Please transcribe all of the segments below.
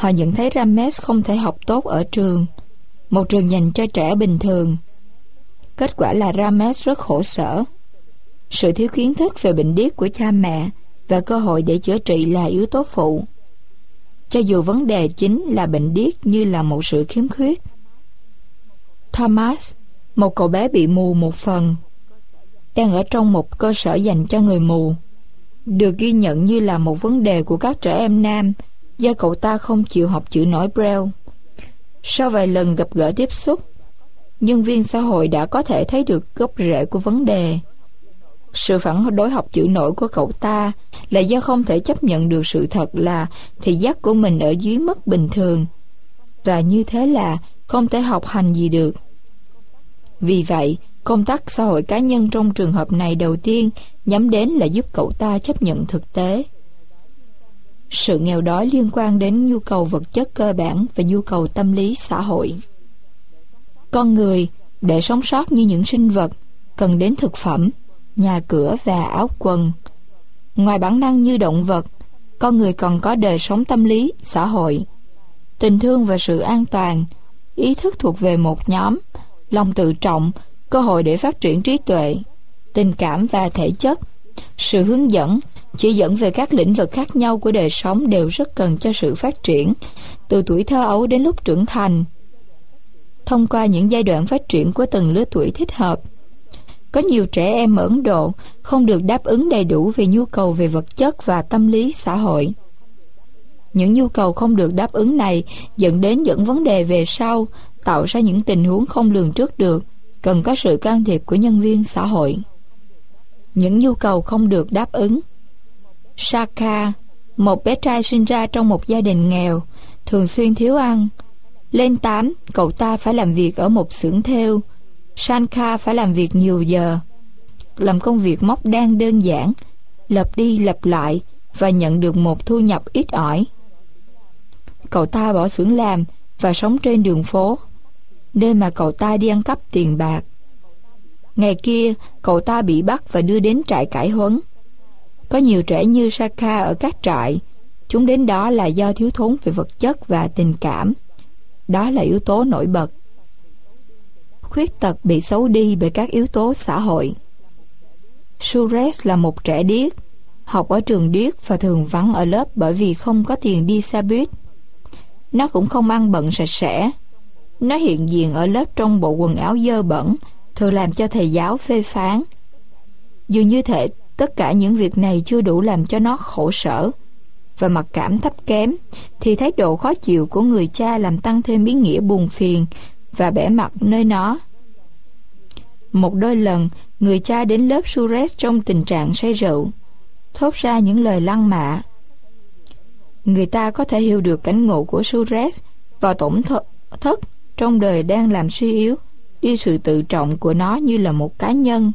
Họ nhận thấy Ramesh không thể học tốt ở trường, một trường dành cho trẻ bình thường. Kết quả là Ramesh rất khổ sở. Sự thiếu kiến thức về bệnh điếc của cha mẹ và cơ hội để chữa trị là yếu tố phụ, cho dù vấn đề chính là bệnh điếc như là một sự khiếm khuyết. Thomas, một cậu bé bị mù một phần, đang ở trong một cơ sở dành cho người mù, được ghi nhận như là một vấn đề của các trẻ em nam do cậu ta không chịu học chữ nổi Braille. Sau vài lần gặp gỡ tiếp xúc, nhân viên xã hội đã có thể thấy được gốc rễ của vấn đề. Sự phản đối học chữ nổi của cậu ta là do không thể chấp nhận được sự thật là thị giác của mình ở dưới mức bình thường, và như thế là không thể học hành gì được. Vì vậy, công tác xã hội cá nhân trong trường hợp này đầu tiên nhắm đến là giúp cậu ta chấp nhận thực tế. Sự nghèo đói liên quan đến nhu cầu vật chất cơ bản và nhu cầu tâm lý xã hội. Con người, để sống sót như những sinh vật, cần đến thực phẩm, nhà cửa và áo quần. Ngoài bản năng như động vật, con người còn có đời sống tâm lý, xã hội, tình thương và sự an toàn, ý thức thuộc về một nhóm, lòng tự trọng, cơ hội để phát triển trí tuệ, tình cảm và thể chất. Sự hướng dẫn, chỉ dẫn về các lĩnh vực khác nhau của đời sống đều rất cần cho sự phát triển, từ tuổi thơ ấu đến lúc trưởng thành. Thông qua những giai đoạn phát triển của từng lứa tuổi thích hợp, có nhiều trẻ em ở Ấn Độ không được đáp ứng đầy đủ về nhu cầu về vật chất và tâm lý xã hội. Những nhu cầu không được đáp ứng này dẫn đến những vấn đề về sau, tạo ra những tình huống không lường trước được, cần có sự can thiệp của nhân viên xã hội. Những nhu cầu không được đáp ứng. Shaka, một bé trai sinh ra trong một gia đình nghèo, thường xuyên thiếu ăn. Lên 8, cậu ta phải làm việc ở một xưởng thêu. Shankar phải làm việc nhiều giờ, làm công việc móc đan đơn giản, lặp đi lặp lại và nhận được một thu nhập ít ỏi. Cậu ta bỏ xưởng làm và sống trên đường phố, nơi mà cậu ta đi ăn cắp tiền bạc. Ngày kia, cậu ta bị bắt và đưa đến trại cải huấn. Có nhiều trẻ như Shaka ở các trại. Chúng đến đó là do thiếu thốn về vật chất và tình cảm. Đó là yếu tố nổi bật. Khuyết tật bị xấu đi bởi các yếu tố xã hội. Suresh là một trẻ điếc, học ở trường điếc và thường vắng ở lớp bởi vì không có tiền đi xe buýt. Nó cũng không ăn bận sạch sẽ. Nó hiện diện ở lớp trong bộ quần áo dơ bẩn, thường làm cho thầy giáo phê phán. Dường như thể tất cả những việc này chưa đủ làm cho nó khổ sở và mặc cảm thấp kém, thì thái độ khó chịu của người cha làm tăng thêm ý nghĩa buồn phiền và bẽ mặt nơi nó. Một đôi lần, người cha đến lớp Suresh trong tình trạng say rượu, thốt ra những lời lăng mạ. Người ta có thể hiểu được cảnh ngộ của Suresh và tổn thất trong đời đang làm suy yếu đi sự tự trọng của nó như là một cá nhân.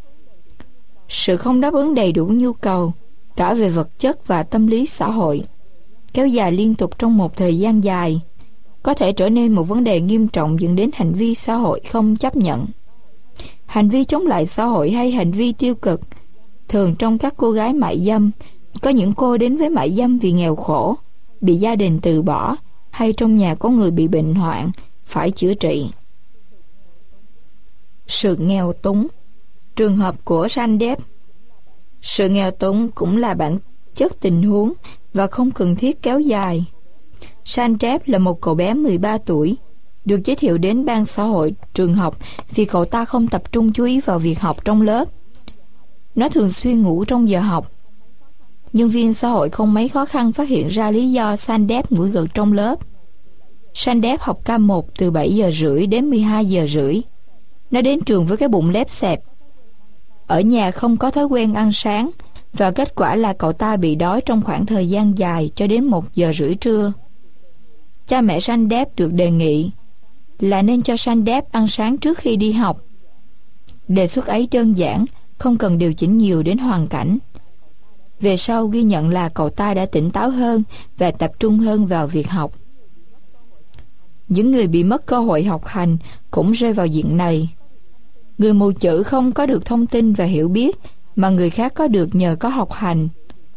Sự không đáp ứng đầy đủ nhu cầu, cả về vật chất và tâm lý xã hội, kéo dài liên tục trong một thời gian dài, có thể trở nên một vấn đề nghiêm trọng dẫn đến hành vi xã hội không chấp nhận. Hành vi chống lại xã hội hay hành vi tiêu cực. Thường trong các cô gái mại dâm, có những cô đến với mại dâm vì nghèo khổ, bị gia đình từ bỏ, hay trong nhà có người bị bệnh hoạn, phải chữa trị. Sự nghèo túng. Trường hợp của Sandeep. Sự nghèo túng cũng là bản chất tình huống và không cần thiết kéo dài. Sandeep là một cậu bé 13 tuổi, được giới thiệu đến ban xã hội trường học vì cậu ta không tập trung chú ý vào việc học trong lớp. Nó thường xuyên ngủ trong giờ học. Nhân viên xã hội không mấy khó khăn phát hiện ra lý do Sandeep ngủ gật trong lớp. Sandeep học K1 từ 7 giờ rưỡi đến 12 giờ rưỡi. Nó đến trường với cái bụng lép xẹp. Ở nhà không có thói quen ăn sáng, và kết quả là cậu ta bị đói trong khoảng thời gian dài cho đến 1 giờ rưỡi trưa. Cha mẹ Sandeep được đề nghị là nên cho Sandeep ăn sáng trước khi đi học. Đề xuất ấy đơn giản, không cần điều chỉnh nhiều đến hoàn cảnh. Về sau ghi nhận là cậu ta đã tỉnh táo hơn và tập trung hơn vào việc học. Những người bị mất cơ hội học hành cũng rơi vào diện này. Người mù chữ không có được thông tin và hiểu biết mà người khác có được nhờ có học hành.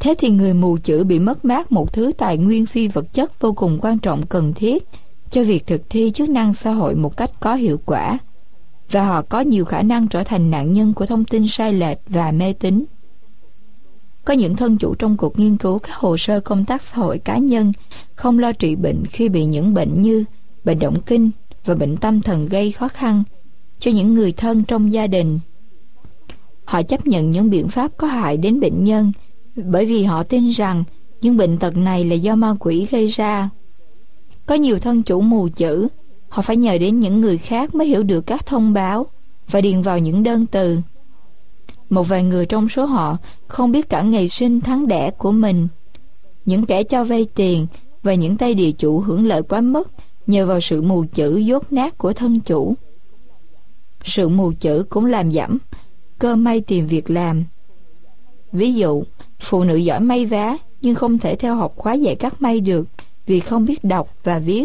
Thế thì người mù chữ bị mất mát một thứ tài nguyên phi vật chất vô cùng quan trọng cần thiết cho việc thực thi chức năng xã hội một cách có hiệu quả, và họ có nhiều khả năng trở thành nạn nhân của thông tin sai lệch và mê tín. Có những thân chủ trong cuộc nghiên cứu các hồ sơ công tác xã hội cá nhân không lo trị bệnh khi bị những bệnh như bệnh động kinh và bệnh tâm thần gây khó khăn cho những người thân trong gia đình. Họ chấp nhận những biện pháp có hại đến bệnh nhân bởi vì họ tin rằng những bệnh tật này là do ma quỷ gây ra. Có nhiều thân chủ mù chữ, họ phải nhờ đến những người khác mới hiểu được các thông báo và điền vào những đơn từ. Một vài người trong số họ không biết cả ngày sinh tháng đẻ của mình. Những kẻ cho vay tiền và những tay địa chủ hưởng lợi quá mức nhờ vào sự mù chữ dốt nát của thân chủ. Sự mù chữ cũng làm giảm cơ may tìm việc làm. Ví dụ, phụ nữ giỏi may vá nhưng không thể theo học khóa dạy cắt may được vì không biết đọc và viết.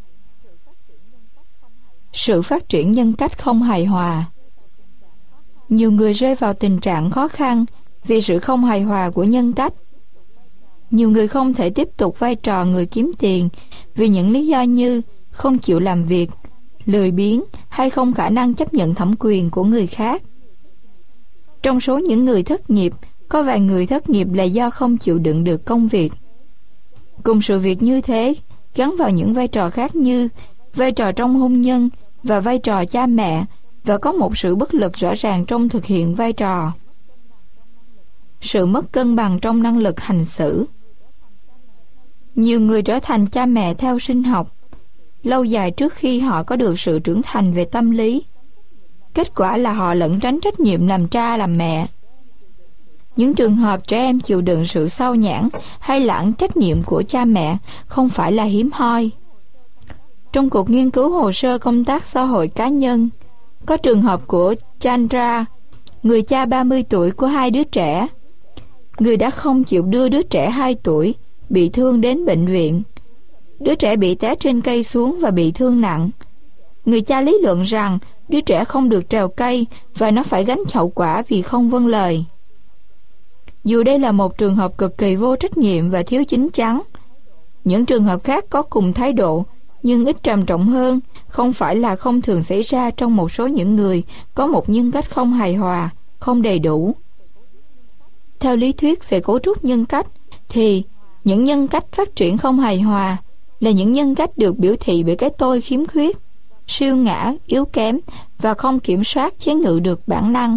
Sự phát triển nhân cách không hài hòa. Nhiều người rơi vào tình trạng khó khăn vì sự không hài hòa của nhân cách. Nhiều người không thể tiếp tục vai trò người kiếm tiền vì những lý do như không chịu làm việc, lười biếng hay không khả năng chấp nhận thẩm quyền của người khác. Trong số những người thất nghiệp, có vài người thất nghiệp là do không chịu đựng được công việc. Cùng sự việc như thế, gắn vào những vai trò khác như vai trò trong hôn nhân và vai trò cha mẹ, và có một sự bất lực rõ ràng trong thực hiện vai trò. Sự mất cân bằng trong năng lực hành xử. Nhiều người trở thành cha mẹ theo sinh học, lâu dài trước khi họ có được sự trưởng thành về tâm lý. Kết quả là họ lẩn tránh trách nhiệm làm cha làm mẹ. Những trường hợp trẻ em chịu đựng sự xao nhãng hay lãng trách nhiệm của cha mẹ không phải là hiếm hoi. Trong cuộc nghiên cứu hồ sơ công tác xã hội cá nhân, có trường hợp của Chandra, người cha 30 tuổi của 2 đứa trẻ. Người đã không chịu đưa đứa trẻ 2 tuổi bị thương đến bệnh viện. Đứa trẻ bị té trên cây xuống và bị thương nặng. Người cha lý luận rằng đứa trẻ không được trèo cây và nó phải gánh hậu quả vì không vâng lời. Dù đây là một trường hợp cực kỳ vô trách nhiệm và thiếu chín chắn, những trường hợp khác có cùng thái độ nhưng ít trầm trọng hơn không phải là không thường xảy ra trong một số những người có một nhân cách không hài hòa, không đầy đủ. Theo lý thuyết về cấu trúc nhân cách thì những nhân cách phát triển không hài hòa là những nhân cách được biểu thị bởi cái tôi khiếm khuyết, siêu ngã, yếu kém và không kiểm soát chế ngự được bản năng.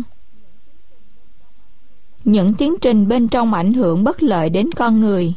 Những tiến trình bên trong ảnh hưởng bất lợi đến con người.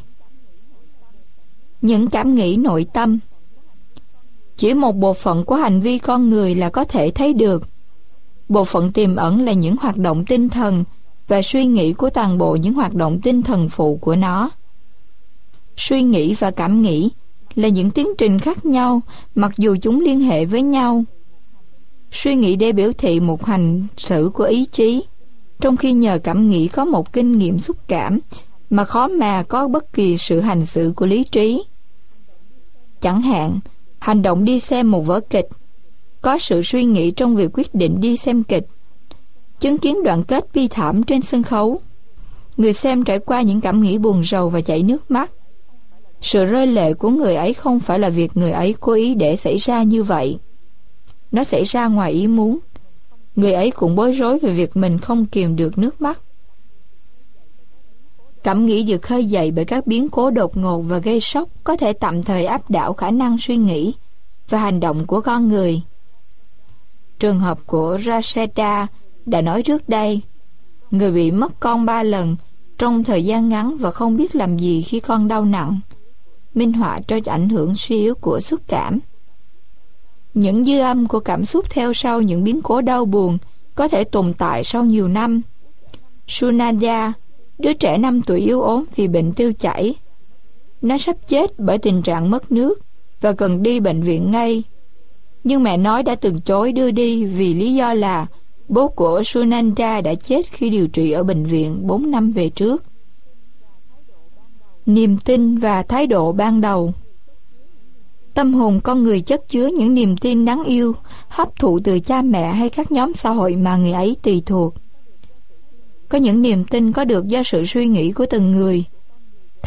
Những cảm nghĩ nội tâm. Chỉ một bộ phận của hành vi con người là có thể thấy được. Bộ phận tiềm ẩn là những hoạt động tinh thần và suy nghĩ của toàn bộ những hoạt động tinh thần phụ của nó. Suy nghĩ và cảm nghĩ là những tiến trình khác nhau mặc dù chúng liên hệ với nhau. Suy nghĩ để biểu thị một hành xử của ý chí, trong khi nhờ cảm nghĩ có một kinh nghiệm xúc cảm mà khó mà có bất kỳ sự hành xử của lý trí. Chẳng hạn, hành động đi xem một vở kịch, có sự suy nghĩ trong việc quyết định đi xem kịch. Chứng kiến đoạn kết bi thảm trên sân khấu, người xem trải qua những cảm nghĩ buồn rầu và chảy nước mắt. Sự rơi lệ của người ấy không phải là việc người ấy cố ý để xảy ra như vậy. Nó xảy ra ngoài ý muốn. Người ấy cũng bối rối về việc mình không kìm được nước mắt. Cảm nghĩ được khơi dậy bởi các biến cố đột ngột và gây sốc có thể tạm thời áp đảo khả năng suy nghĩ và hành động của con người. Trường hợp của Rasheda đã nói trước đây, người bị mất con 3 lần trong thời gian ngắn và không biết làm gì khi con đau nặng, minh họa cho ảnh hưởng suy yếu của xúc cảm. Những dư âm của cảm xúc theo sau những biến cố đau buồn có thể tồn tại sau nhiều năm. Sunanda, đứa trẻ 5 tuổi yếu ốm vì bệnh tiêu chảy. Nó sắp chết bởi tình trạng mất nước và cần đi bệnh viện ngay. Nhưng mẹ nói đã từ chối đưa đi vì lý do là bố của Sunanda đã chết khi điều trị ở bệnh viện 4 năm về trước. Niềm tin và thái độ ban đầu. Tâm hồn con người chất chứa những niềm tin đáng yêu, hấp thụ từ cha mẹ hay các nhóm xã hội mà người ấy tùy thuộc. Có những niềm tin có được do sự suy nghĩ của từng người,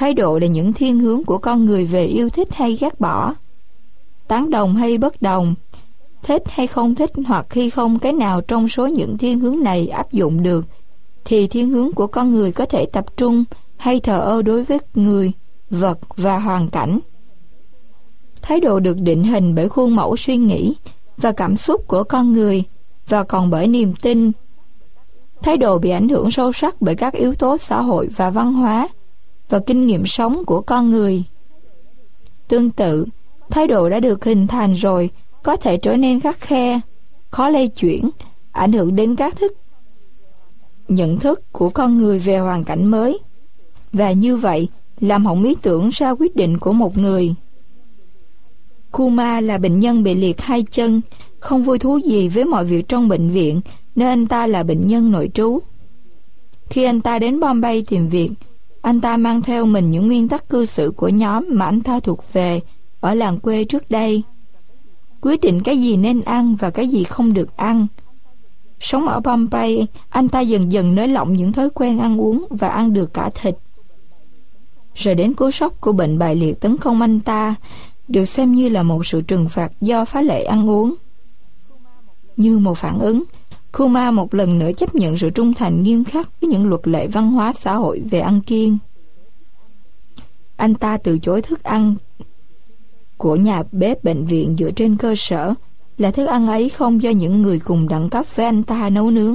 Thái độ là những thiên hướng của con người về yêu thích hay ghét bỏ, tán đồng hay bất đồng, thích hay không thích, hoặc khi không cái nào trong số những thiên hướng này áp dụng được, thì thiên hướng của con người có thể tập trung hay thờ ơ đối với người, vật và hoàn cảnh. Thái độ được định hình bởi khuôn mẫu suy nghĩ và cảm xúc của con người, và còn bởi niềm tin. Thái độ bị ảnh hưởng sâu sắc bởi các yếu tố xã hội và văn hóa và kinh nghiệm sống của con người. Tương tự, thái độ đã được hình thành rồi có thể trở nên khắt khe, khó lay chuyển, ảnh hưởng đến các nhận thức của con người về hoàn cảnh mới, và như vậy làm hỏng ý tưởng ra quyết định của một người. Kumar là bệnh nhân bị liệt hai chân, không vui thú gì với mọi việc trong bệnh viện, nên anh ta là bệnh nhân nội trú. Khi anh ta đến Bombay tìm việc, anh ta mang theo mình những nguyên tắc cư xử của nhóm mà anh ta thuộc về ở làng quê trước đây. Quyết định cái gì nên ăn và cái gì không được ăn. Sống ở Bombay, anh ta dần dần nới lỏng những thói quen ăn uống và ăn được cả thịt. Rồi đến cú sốc của bệnh bại liệt tấn công anh ta, được xem như là một sự trừng phạt do phá lệ ăn uống. Như một phản ứng, Kumar một lần nữa chấp nhận sự trung thành nghiêm khắc với những luật lệ văn hóa xã hội về ăn kiêng. Anh ta từ chối thức ăn của nhà bếp bệnh viện dựa trên cơ sở là thức ăn ấy không do những người cùng đẳng cấp với anh ta nấu nướng.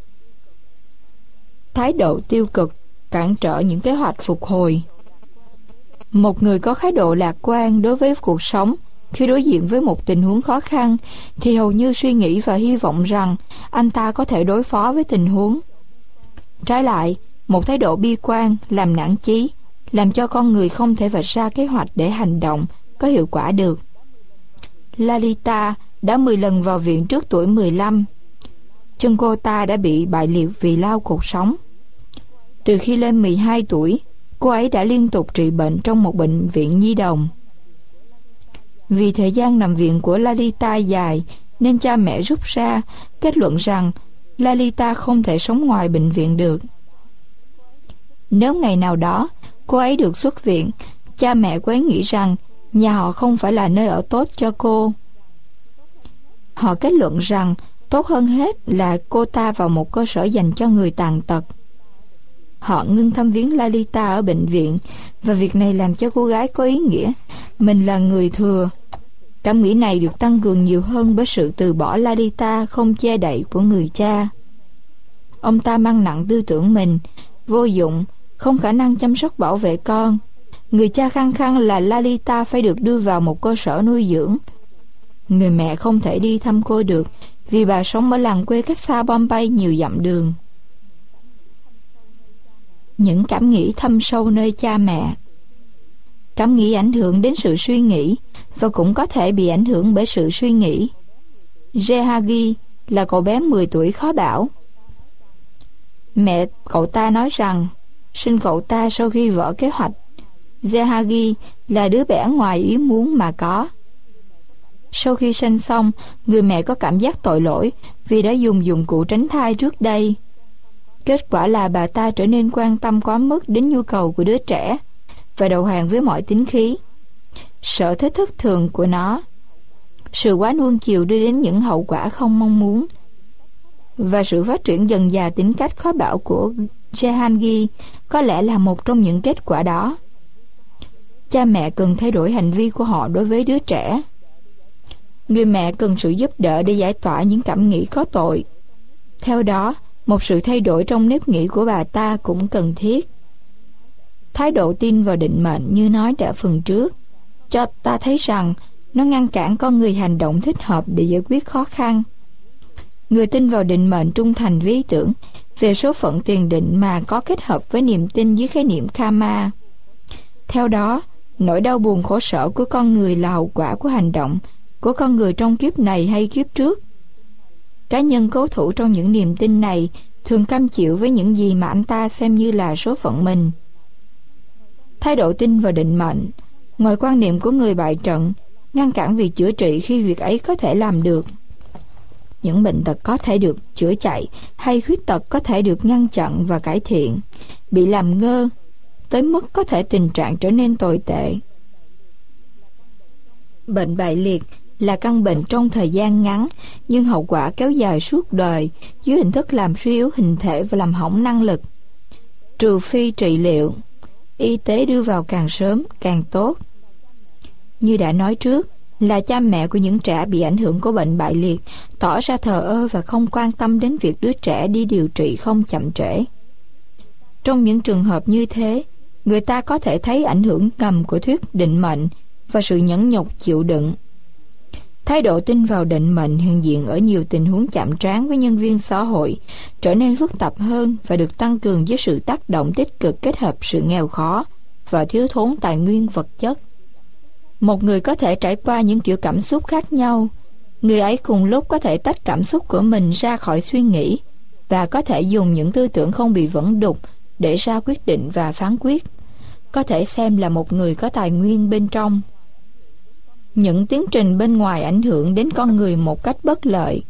Thái độ tiêu cực cản trở những kế hoạch phục hồi. Một người có thái độ lạc quan đối với cuộc sống khi đối diện với một tình huống khó khăn thì hầu như suy nghĩ và hy vọng rằng anh ta có thể đối phó với tình huống. Trái lại, một thái độ bi quan làm nản chí, làm cho con người không thể vạch ra kế hoạch để hành động có hiệu quả được. Lalita đã 10 lần vào viện trước tuổi 15. Chân cô ta đã bị bại liệt vì lao cột sống. Từ khi lên 12 tuổi, cô ấy đã liên tục trị bệnh trong một bệnh viện nhi đồng. Vì thời gian nằm viện của Lalita dài nên cha mẹ rút ra kết luận rằng Lalita không thể sống ngoài bệnh viện được. Nếu ngày nào đó cô ấy được xuất viện, cha mẹ cô ấy nghĩ rằng nhà họ không phải là nơi ở tốt cho cô. Họ kết luận rằng tốt hơn hết là cô ta vào một cơ sở dành cho người tàn tật. Họ ngưng thăm viếng Lalita ở bệnh viện, và việc này làm cho cô gái có ý nghĩa mình là người thừa. Cảm nghĩ này được tăng cường nhiều hơn bởi sự từ bỏ Lalita không che đậy của người cha. Ông ta mang nặng tư tưởng mình vô dụng, không khả năng chăm sóc bảo vệ con. Người cha khăng khăng là Lalita phải được đưa vào một cơ sở nuôi dưỡng. Người mẹ không thể đi thăm cô được vì bà sống ở làng quê cách xa Bombay nhiều dặm đường. Những cảm nghĩ thâm sâu nơi cha mẹ. Cảm nghĩ ảnh hưởng đến sự suy nghĩ và cũng có thể bị ảnh hưởng bởi sự suy nghĩ. Jehagi là cậu bé 10 tuổi khó bảo. Mẹ cậu ta nói rằng sinh cậu ta sau khi vỡ kế hoạch. Jehagi là đứa bé ngoài ý muốn mà có. Sau khi sinh xong, người mẹ có cảm giác tội lỗi vì đã dùng dụng cụ tránh thai trước đây. Kết quả là bà ta trở nên quan tâm quá mức đến nhu cầu của đứa trẻ và đầu hàng với mọi tính khí, sở thích thất thường của nó. Sự quá nuông chiều đưa đến những hậu quả không mong muốn, và sự phát triển dần dà tính cách khó bảo của Jehagi có lẽ là một trong những kết quả đó. Cha mẹ cần thay đổi hành vi của họ đối với đứa trẻ. Người mẹ cần sự giúp đỡ để giải tỏa những cảm nghĩ có tội. Theo đó, một sự thay đổi trong nếp nghĩ của bà ta cũng cần thiết. Thái độ tin vào định mệnh như nói đã phần trước, cho ta thấy rằng nó ngăn cản con người hành động thích hợp để giải quyết khó khăn. Người tin vào định mệnh trung thành với ý tưởng về số phận tiền định mà có kết hợp với niềm tin với khái niệm karma. Theo đó, nỗi đau buồn khổ sở của con người là hậu quả của hành động của con người trong kiếp này hay kiếp trước. Cá nhân cố thủ trong những niềm tin này thường cam chịu với những gì mà anh ta xem như là số phận mình. Thái độ tin vào định mệnh, ngoài quan niệm của người bại trận, ngăn cản việc chữa trị khi việc ấy có thể làm được. Những bệnh tật có thể được chữa chạy hay khuyết tật có thể được ngăn chặn và cải thiện, bị làm ngơ tới mức có thể tình trạng trở nên tồi tệ. Bệnh bại liệt là căn bệnh trong thời gian ngắn, nhưng hậu quả kéo dài suốt đời dưới hình thức làm suy yếu hình thể và làm hỏng năng lực. Trừ phi trị liệu, y tế đưa vào càng sớm càng tốt. Như đã nói trước, là cha mẹ của những trẻ bị ảnh hưởng của bệnh bại liệt tỏ ra thờ ơ và không quan tâm đến việc đứa trẻ đi điều trị không chậm trễ. Trong những trường hợp như thế, người ta có thể thấy ảnh hưởng ngầm của thuyết định mệnh và sự nhẫn nhục chịu đựng. Thái độ tin vào định mệnh hiện diện ở nhiều tình huống chạm trán với nhân viên xã hội trở nên phức tạp hơn và được tăng cường với sự tác động tích cực kết hợp sự nghèo khó và thiếu thốn tài nguyên vật chất. Một người có thể trải qua những kiểu cảm xúc khác nhau. Người ấy cùng lúc có thể tách cảm xúc của mình ra khỏi suy nghĩ và có thể dùng những tư tưởng không bị vẩn đục để ra quyết định và phán quyết. Có thể xem là một người có tài nguyên bên trong. Những tiến trình bên ngoài ảnh hưởng đến con người một cách bất lợi.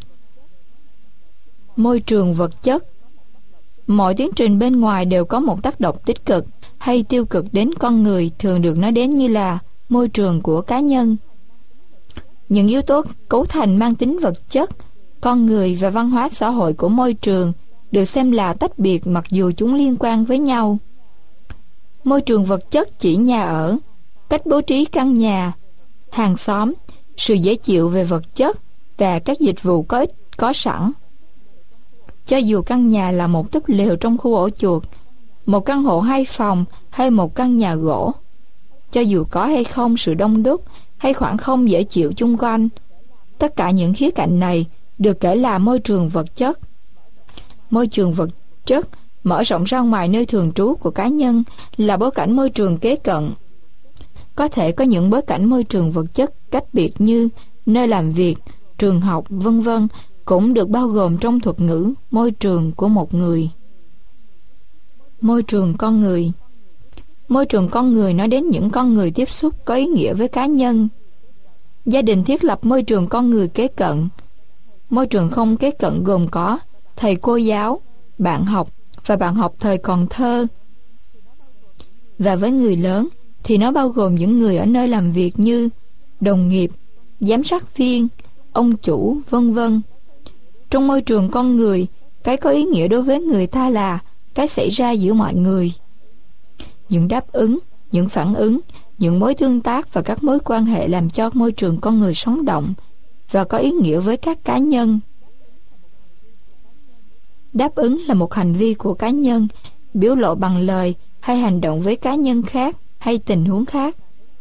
Môi trường vật chất. Mọi tiến trình bên ngoài đều có một tác động tích cực hay tiêu cực đến con người, thường được nói đến như là môi trường của cá nhân. Những yếu tố cấu thành mang tính vật chất, con người và văn hóa xã hội của môi trường được xem là tách biệt mặc dù chúng liên quan với nhau. Môi trường vật chất chỉ nhà ở, cách bố trí căn nhà, hàng xóm, sự dễ chịu về vật chất và các dịch vụ có sẵn. Cho dù căn nhà là một túp lều trong khu ổ chuột, một căn hộ 2 phòng hay một căn nhà gỗ, cho dù có hay không sự đông đúc hay khoảng không dễ chịu chung quanh, tất cả những khía cạnh này được kể là môi trường vật chất. Môi trường vật chất mở rộng ra ngoài nơi thường trú của cá nhân là bối cảnh môi trường kế cận. Có thể có những bối cảnh môi trường vật chất cách biệt như nơi làm việc, trường học, vân vân, cũng được bao gồm trong thuật ngữ môi trường của một người. Môi trường con người. Môi trường con người nói đến những con người tiếp xúc có ý nghĩa với cá nhân. Gia đình thiết lập môi trường con người kế cận. Môi trường không kế cận gồm có thầy cô giáo, bạn học và bạn học thời còn thơ. Và với người lớn thì nó bao gồm những người ở nơi làm việc như đồng nghiệp, giám sát viên, ông chủ, vân vân. Trong môi trường con người, cái có ý nghĩa đối với người ta là cái xảy ra giữa mọi người. Những đáp ứng, những phản ứng, những mối tương tác và các mối quan hệ làm cho môi trường con người sống động và có ý nghĩa với các cá nhân. Đáp ứng là một hành vi của cá nhân, biểu lộ bằng lời hay hành động với cá nhân khác hay tình huống khác.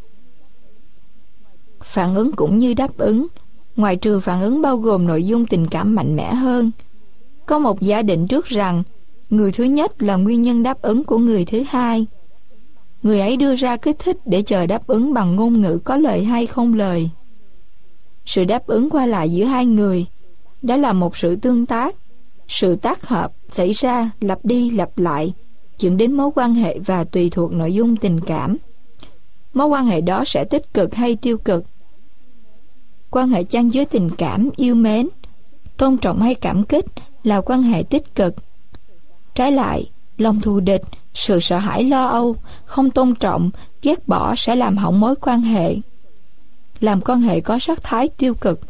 Phản ứng cũng như đáp ứng, ngoại trừ phản ứng bao gồm nội dung tình cảm mạnh mẽ hơn. Có một giả định trước rằng người thứ nhất là nguyên nhân đáp ứng của người thứ hai. Người ấy đưa ra kích thích để chờ đáp ứng bằng ngôn ngữ có lời hay không lời. Sự đáp ứng qua lại giữa hai người, đó là một sự tương tác, sự tác hợp xảy ra lặp đi lặp lại, dẫn đến mối quan hệ và tùy thuộc nội dung tình cảm. Mối quan hệ đó sẽ tích cực hay tiêu cực. Quan hệ chan chứa tình cảm, yêu mến, tôn trọng hay cảm kích là quan hệ tích cực. Trái lại, lòng thù địch, sự sợ hãi lo âu, không tôn trọng, ghét bỏ sẽ làm hỏng mối quan hệ, làm quan hệ có sắc thái tiêu cực.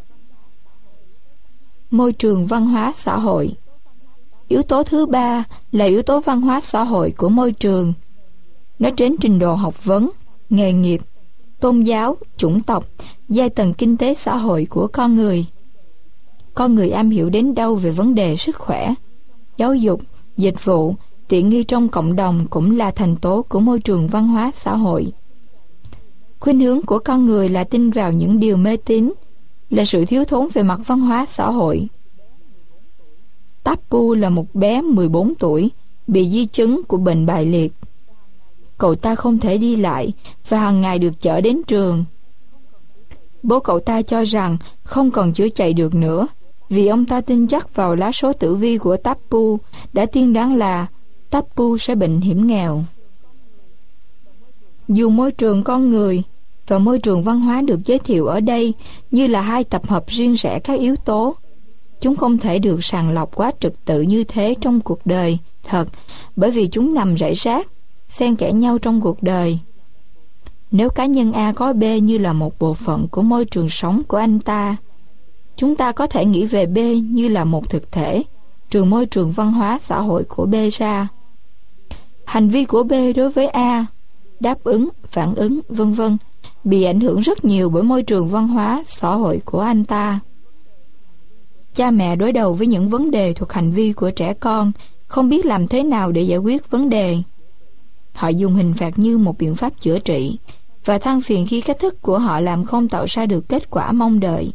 Môi trường văn hóa xã hội. Yếu tố thứ ba là yếu tố văn hóa xã hội của môi trường. Nó đến trình độ học vấn, nghề nghiệp, tôn giáo, chủng tộc, giai tầng kinh tế xã hội của con người. Con người am hiểu đến đâu về vấn đề sức khỏe, giáo dục, dịch vụ, tiện nghi trong cộng đồng cũng là thành tố của môi trường văn hóa xã hội. Khuynh hướng của con người là tin vào những điều mê tín, là sự thiếu thốn về mặt văn hóa xã hội. Tapu là một bé 14 tuổi, bị di chứng của bệnh bại liệt. Cậu ta không thể đi lại và hàng ngày được chở đến trường. Bố cậu ta cho rằng không còn chữa chạy được nữa, vì ông ta tin chắc vào lá số tử vi của Tapu đã tiên đoán là Tapu sẽ bệnh hiểm nghèo. Dù môi trường con người và môi trường văn hóa được giới thiệu ở đây như là hai tập hợp riêng rẽ các yếu tố, chúng không thể được sàng lọc quá trật tự như thế trong cuộc đời thật, bởi vì chúng nằm rải rác xen kẽ nhau trong cuộc đời. Nếu cá nhân A có B như là một bộ phận của môi trường sống của anh ta, chúng ta có thể nghĩ về B như là một thực thể, trừ môi trường văn hóa xã hội của B ra. Hành vi của B đối với A, đáp ứng, phản ứng, v.v. bị ảnh hưởng rất nhiều bởi môi trường văn hóa xã hội của anh ta. Cha mẹ đối đầu với những vấn đề thuộc hành vi của trẻ con, không biết làm thế nào để giải quyết vấn đề. Họ dùng hình phạt như một biện pháp chữa trị và than phiền khi cách thức của họ làm không tạo ra được kết quả mong đợi.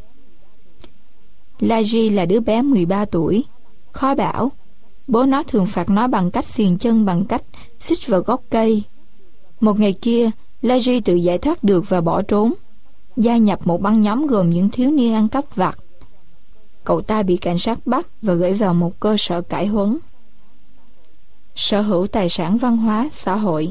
Laji là đứa bé 13 tuổi, khó bảo. Bố nó thường phạt nó bằng cách xiềng chân bằng cách xích vào gốc cây. Một ngày kia, Laji tự giải thoát được và bỏ trốn, gia nhập một băng nhóm gồm những thiếu niên ăn cắp vặt. Cậu ta bị cảnh sát bắt và gửi vào một cơ sở cải huấn. Sở hữu tài sản văn hóa xã hội.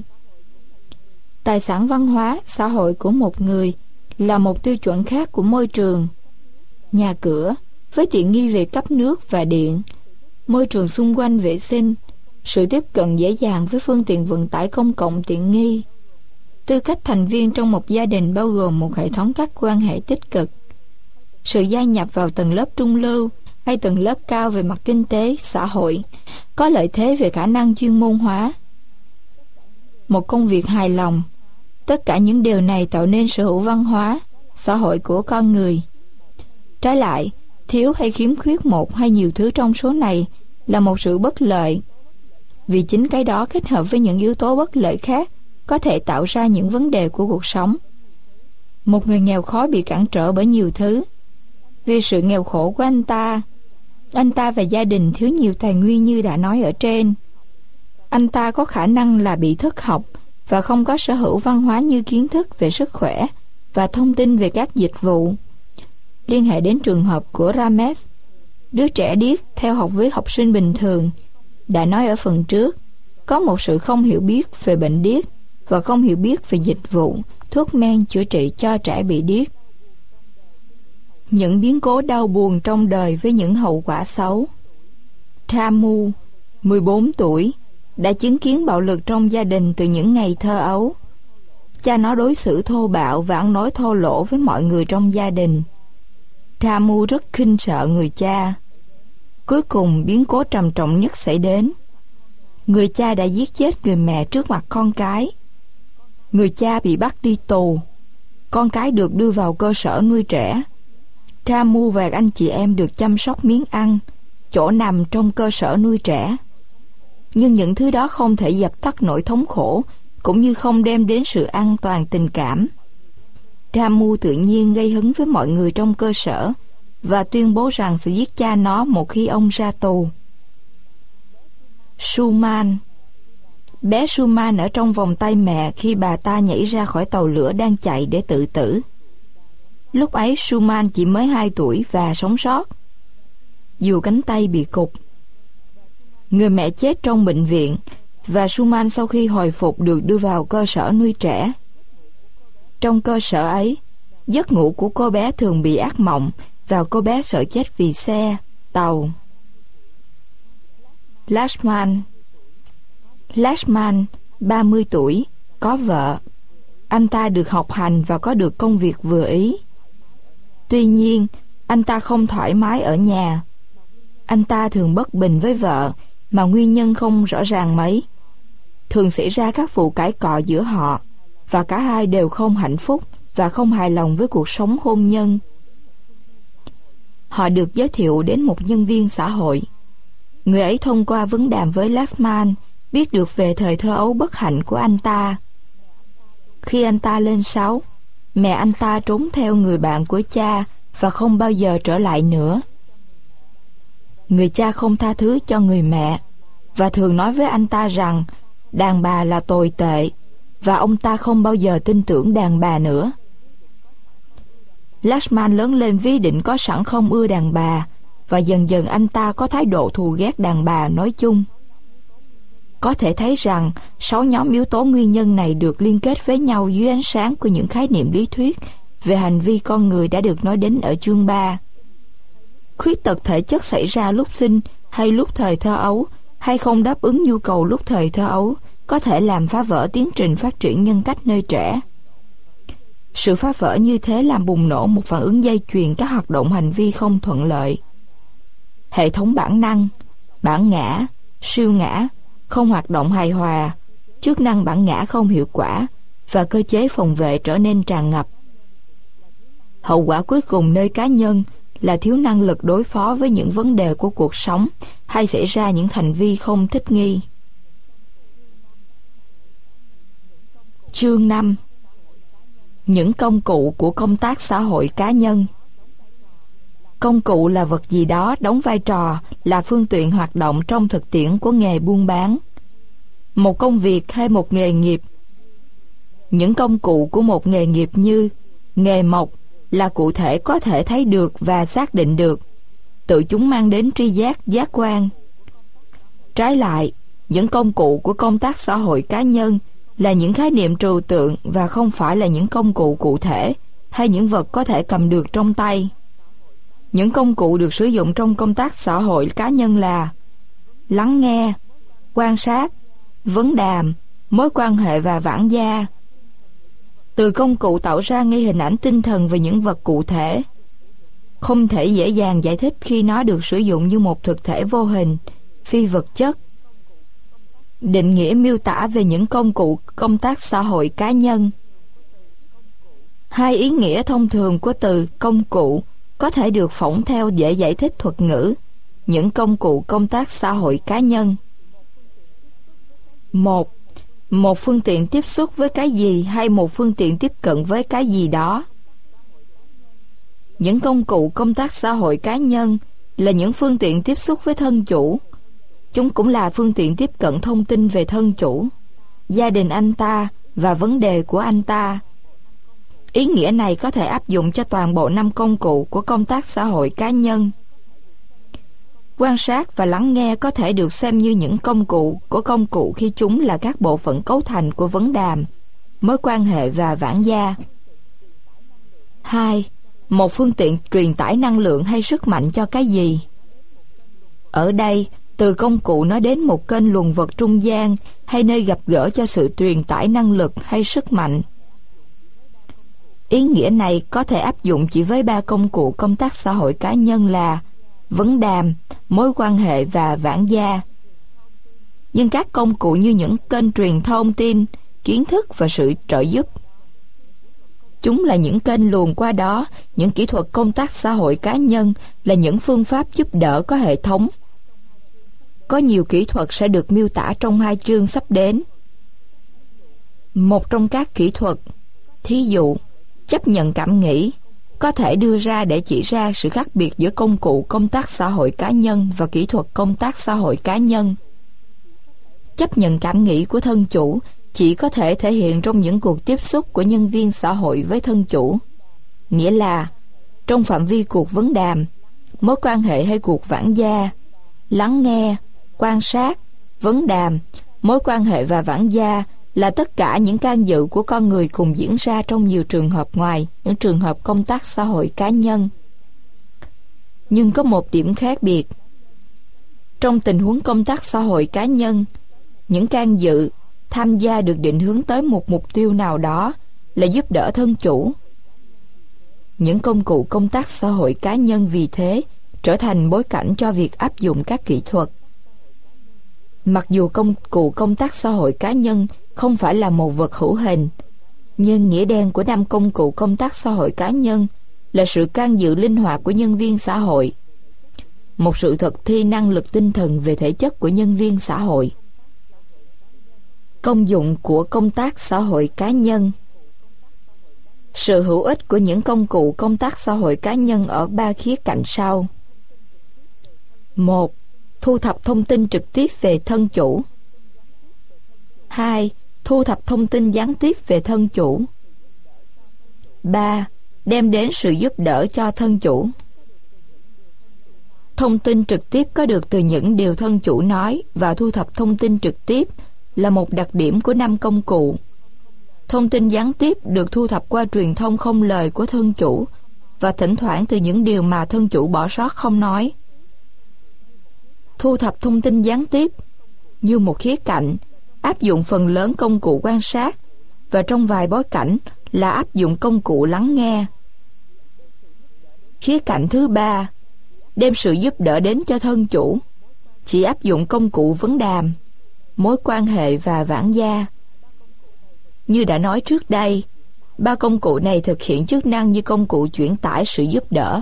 Tài sản văn hóa xã hội của một người là một tiêu chuẩn khác của môi trường. Nhà cửa với tiện nghi về cấp nước và điện, môi trường xung quanh vệ sinh, sự tiếp cận dễ dàng với phương tiện vận tải công cộng tiện nghi. Tư cách thành viên trong một gia đình bao gồm một hệ thống các quan hệ tích cực. Sự gia nhập vào tầng lớp trung lưu hay tầng lớp cao về mặt kinh tế, xã hội, có lợi thế về khả năng chuyên môn hóa. Một công việc hài lòng. Tất cả những điều này tạo nên sở hữu văn hóa xã hội của con người. Trái lại, thiếu hay khiếm khuyết một hay nhiều thứ trong số này là một sự bất lợi, vì chính cái đó kết hợp với những yếu tố bất lợi khác có thể tạo ra những vấn đề của cuộc sống. Một người nghèo khó bị cản trở bởi nhiều thứ. Vì sự nghèo khổ của anh ta và gia đình thiếu nhiều tài nguyên như đã nói ở trên. Anh ta có khả năng là bị thất học và không có sở hữu văn hóa như kiến thức về sức khỏe và thông tin về các dịch vụ. Liên hệ đến trường hợp của Ramesh, đứa trẻ điếc theo học với học sinh bình thường. Đã nói ở phần trước, có một sự không hiểu biết về bệnh điếc và không hiểu biết về dịch vụ, thuốc men chữa trị cho trẻ bị điếc. Những biến cố đau buồn trong đời với những hậu quả xấu. Ramu, 14 tuổi, đã chứng kiến bạo lực trong gia đình từ những ngày thơ ấu. Cha nó đối xử thô bạo và ăn nói thô lỗ với mọi người trong gia đình. Ramu rất khinh sợ người cha. Cuối cùng biến cố trầm trọng nhất xảy đến. Người cha đã giết chết người mẹ trước mặt con cái. Người cha bị bắt đi tù. Con cái được đưa vào cơ sở nuôi trẻ. Ramu và anh chị em được chăm sóc miếng ăn, chỗ nằm trong cơ sở nuôi trẻ. Nhưng những thứ đó không thể dập tắt nỗi thống khổ, cũng như không đem đến sự an toàn tình cảm. Ramu tự nhiên gây hứng với mọi người trong cơ sở và tuyên bố rằng sẽ giết cha nó một khi ông ra tù. Suman. Bé Suman ở trong vòng tay mẹ khi bà ta nhảy ra khỏi tàu lửa đang chạy để tự tử. Lúc ấy Suman chỉ mới 2 tuổi và sống sót, dù cánh tay bị cụt. Người mẹ chết trong bệnh viện và Suman sau khi hồi phục được đưa vào cơ sở nuôi trẻ. Trong cơ sở ấy, giấc ngủ của cô bé thường bị ác mộng và cô bé sợ chết vì xe, tàu. Lashman, 30 tuổi, có vợ. Anh ta được học hành và có được công việc vừa ý. Tuy nhiên, anh ta không thoải mái ở nhà. Anh ta thường bất bình với vợ mà nguyên nhân không rõ ràng mấy. Thường xảy ra các vụ cãi cọ giữa họ và cả hai đều không hạnh phúc và không hài lòng với cuộc sống hôn nhân. Họ được giới thiệu đến một nhân viên xã hội. Người ấy thông qua vấn đàm với Lashman biết được về thời thơ ấu bất hạnh của anh ta. Khi anh ta lên 6, mẹ anh ta trốn theo người bạn của cha và không bao giờ trở lại nữa. Người cha không tha thứ cho người mẹ và thường nói với anh ta rằng đàn bà là tồi tệ và ông ta không bao giờ tin tưởng đàn bà nữa. Lashman lớn lên với ý định có sẵn không ưa đàn bà và dần dần anh ta có thái độ thù ghét đàn bà nói chung. Có thể thấy rằng 6 nhóm yếu tố nguyên nhân này được liên kết với nhau dưới ánh sáng của những khái niệm lý thuyết về hành vi con người đã được nói đến ở chương 3. Khuyết tật thể chất xảy ra lúc sinh hay lúc thời thơ ấu hay không đáp ứng nhu cầu lúc thời thơ ấu có thể làm phá vỡ tiến trình phát triển nhân cách nơi trẻ. Sự phá vỡ như thế làm bùng nổ một phản ứng dây chuyền các hoạt động hành vi không thuận lợi. Hệ thống bản năng, bản ngã, siêu ngã không hoạt động hài hòa, chức năng bản ngã không hiệu quả và cơ chế phòng vệ trở nên tràn ngập. Hậu quả cuối cùng nơi cá nhân là thiếu năng lực đối phó với những vấn đề của cuộc sống hay xảy ra những hành vi không thích nghi. Chương 5. Những công cụ của công tác xã hội cá nhân. Công cụ là vật gì đó đóng vai trò là phương tiện hoạt động trong thực tiễn của nghề buôn bán, một công việc hay một nghề nghiệp. Những công cụ của một nghề nghiệp như nghề mộc là cụ thể có thể thấy được và xác định được, tự chúng mang đến tri giác, giác quan. Trái lại, những công cụ của công tác xã hội cá nhân là những khái niệm trừu tượng và không phải là những công cụ cụ thể hay những vật có thể cầm được trong tay. Những công cụ được sử dụng trong công tác xã hội cá nhân là lắng nghe, quan sát, vấn đàm, mối quan hệ và vãng gia. Từ công cụ tạo ra ngay hình ảnh tinh thần về những vật cụ thể. Không thể dễ dàng giải thích khi nó được sử dụng như một thực thể vô hình, phi vật chất. Định nghĩa miêu tả về những công cụ công tác xã hội cá nhân. Hai ý nghĩa thông thường của từ công cụ có thể được phỏng theo dễ giải thích thuật ngữ những công cụ công tác xã hội cá nhân. 1. Một phương tiện tiếp xúc với cái gì hay một phương tiện tiếp cận với cái gì đó. Những công cụ công tác xã hội cá nhân là những phương tiện tiếp xúc với thân chủ. Chúng cũng là phương tiện tiếp cận thông tin về thân chủ, gia đình anh ta và vấn đề của anh ta. Ý nghĩa này có thể áp dụng cho toàn bộ 5 công cụ của công tác xã hội cá nhân. Quan sát và lắng nghe có thể được xem như những công cụ của công cụ khi chúng là các bộ phận cấu thành của vấn đàm, mối quan hệ và vãng gia. 2. Một phương tiện truyền tải năng lượng hay sức mạnh cho cái gì. Ở đây, từ công cụ nói đến một kênh luồn vật trung gian hay nơi gặp gỡ cho sự truyền tải năng lực hay sức mạnh. Ý nghĩa này có thể áp dụng chỉ với 3 công cụ công tác xã hội cá nhân là vấn đàm, mối quan hệ và vãng gia. Nhưng các công cụ như những kênh truyền thông tin, kiến thức và sự trợ giúp. Chúng là những kênh luồn qua đó, những kỹ thuật công tác xã hội cá nhân là những phương pháp giúp đỡ có hệ thống. Có nhiều kỹ thuật sẽ được miêu tả trong 2 chương sắp đến. Một trong các kỹ thuật, thí dụ, chấp nhận cảm nghĩ, có thể đưa ra để chỉ ra sự khác biệt giữa công cụ công tác xã hội cá nhân và kỹ thuật công tác xã hội cá nhân. Chấp nhận cảm nghĩ của thân chủ chỉ có thể thể hiện trong những cuộc tiếp xúc của nhân viên xã hội với thân chủ, nghĩa là trong phạm vi cuộc vấn đàm, mối quan hệ hay cuộc vãng gia, lắng nghe, quan sát, vấn đàm, mối quan hệ và vãng gia là tất cả những can dự của con người cùng diễn ra trong nhiều trường hợp ngoài những trường hợp công tác xã hội cá nhân. Nhưng có một điểm khác biệt. Trong tình huống công tác xã hội cá nhân, những can dự, tham gia được định hướng tới một mục tiêu nào đó là giúp đỡ thân chủ. Những công cụ công tác xã hội cá nhân vì thế trở thành bối cảnh cho việc áp dụng các kỹ thuật. Mặc dù công cụ công tác xã hội cá nhân không phải là một vật hữu hình, nhưng nghĩa đen của 5 công cụ công tác xã hội cá nhân là sự can dự linh hoạt của nhân viên xã hội, một sự thực thi năng lực tinh thần về thể chất của nhân viên xã hội. Công dụng của công tác xã hội cá nhân. Sự hữu ích của những công cụ công tác xã hội cá nhân ở 3 khía cạnh sau. 1. Thu thập thông tin trực tiếp về thân chủ. 2. Thu thập thông tin gián tiếp về thân chủ. 3. Đem đến sự giúp đỡ cho thân chủ. Thông tin trực tiếp có được từ những điều thân chủ nói và thu thập thông tin trực tiếp là một đặc điểm của 5 công cụ. Thông tin gián tiếp được thu thập qua truyền thông không lời của thân chủ và thỉnh thoảng từ những điều mà thân chủ bỏ sót không nói. Thu thập thông tin gián tiếp như một khía cạnh áp dụng phần lớn công cụ quan sát, và trong vài bối cảnh là áp dụng công cụ lắng nghe. Khía cạnh thứ ba, đem sự giúp đỡ đến cho thân chủ, chỉ áp dụng công cụ vấn đàm, mối quan hệ và vãng gia. Như đã nói trước đây, ba công cụ này thực hiện chức năng như công cụ chuyển tải sự giúp đỡ.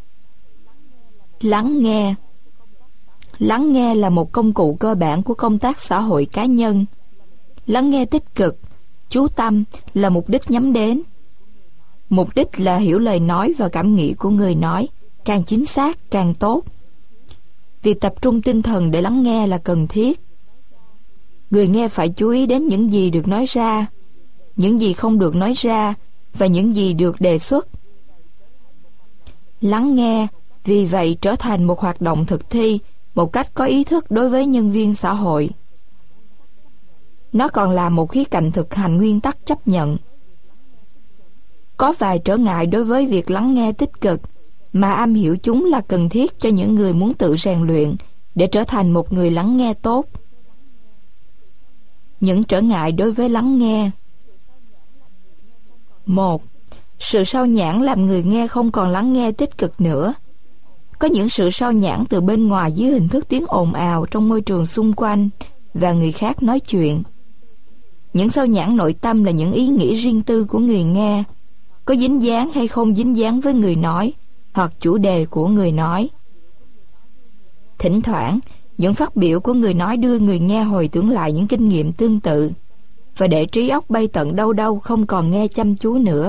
Lắng nghe. Lắng nghe là một công cụ cơ bản của công tác xã hội cá nhân. Lắng nghe tích cực, chú tâm là mục đích nhắm đến. Mục đích là hiểu lời nói và cảm nghĩ của người nói, càng chính xác càng tốt. Việc tập trung tinh thần để lắng nghe là cần thiết. Người nghe phải chú ý đến những gì được nói ra, những gì không được nói ra và những gì được đề xuất. Lắng nghe vì vậy trở thành một hoạt động thực thi một cách có ý thức đối với nhân viên xã hội. Nó còn là một khía cạnh thực hành nguyên tắc chấp nhận. Có vài trở ngại đối với việc lắng nghe tích cực, mà am hiểu chúng là cần thiết cho những người muốn tự rèn luyện để trở thành một người lắng nghe tốt. Những trở ngại đối với lắng nghe. 1. Sự sao nhãng làm người nghe không còn lắng nghe tích cực nữa. Có những sự sao nhãng từ bên ngoài dưới hình thức tiếng ồn ào trong môi trường xung quanh và người khác nói chuyện. Những sao nhãng nội tâm là những ý nghĩ riêng tư của người nghe, có dính dáng hay không dính dáng với người nói hoặc chủ đề của người nói. Thỉnh thoảng, những phát biểu của người nói đưa người nghe hồi tưởng lại những kinh nghiệm tương tự, và để trí óc bay tận đâu đâu không còn nghe chăm chú nữa.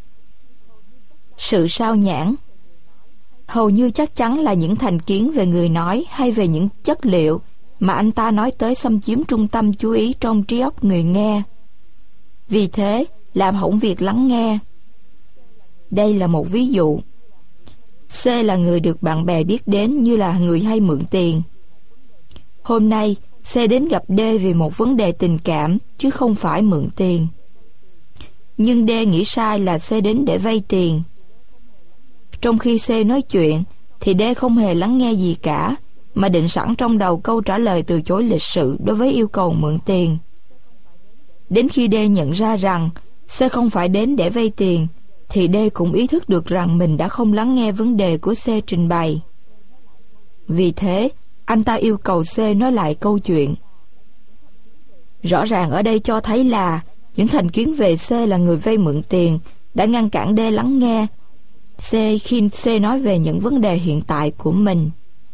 Sự sao nhãng hầu như chắc chắn là những thành kiến về người nói hay về những chất liệu mà anh ta nói tới xâm chiếm trung tâm chú ý trong trí óc người nghe. Vì thế, làm hỏng việc lắng nghe. Đây là một ví dụ. C là người được bạn bè biết đến như là người hay mượn tiền. Hôm nay, C đến gặp D vì một vấn đề tình cảm, chứ không phải mượn tiền. Nhưng D nghĩ sai là C đến để vay tiền. Trong khi C nói chuyện, thì D không hề lắng nghe gì cả, mà định sẵn trong đầu câu trả lời từ chối lịch sự đối với yêu cầu mượn tiền. Đến khi D nhận ra rằng C không phải đến để vay tiền, thì D cũng ý thức được rằng mình đã không lắng nghe vấn đề của C trình bày. Vì thế, anh ta yêu cầu C nói lại câu chuyện. Rõ ràng ở đây cho thấy là những thành kiến về C là người vay mượn tiền đã ngăn cản D lắng nghe C khi C nói về những vấn đề hiện tại của mình.